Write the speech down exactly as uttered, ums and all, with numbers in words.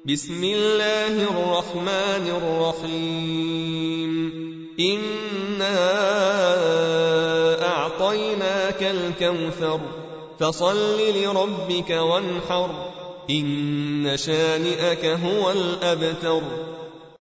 بسم الله الرحمن الرحيم إنا أعطيناك الكوثر فصل لربك وانحر إن شانئك هو الأبتر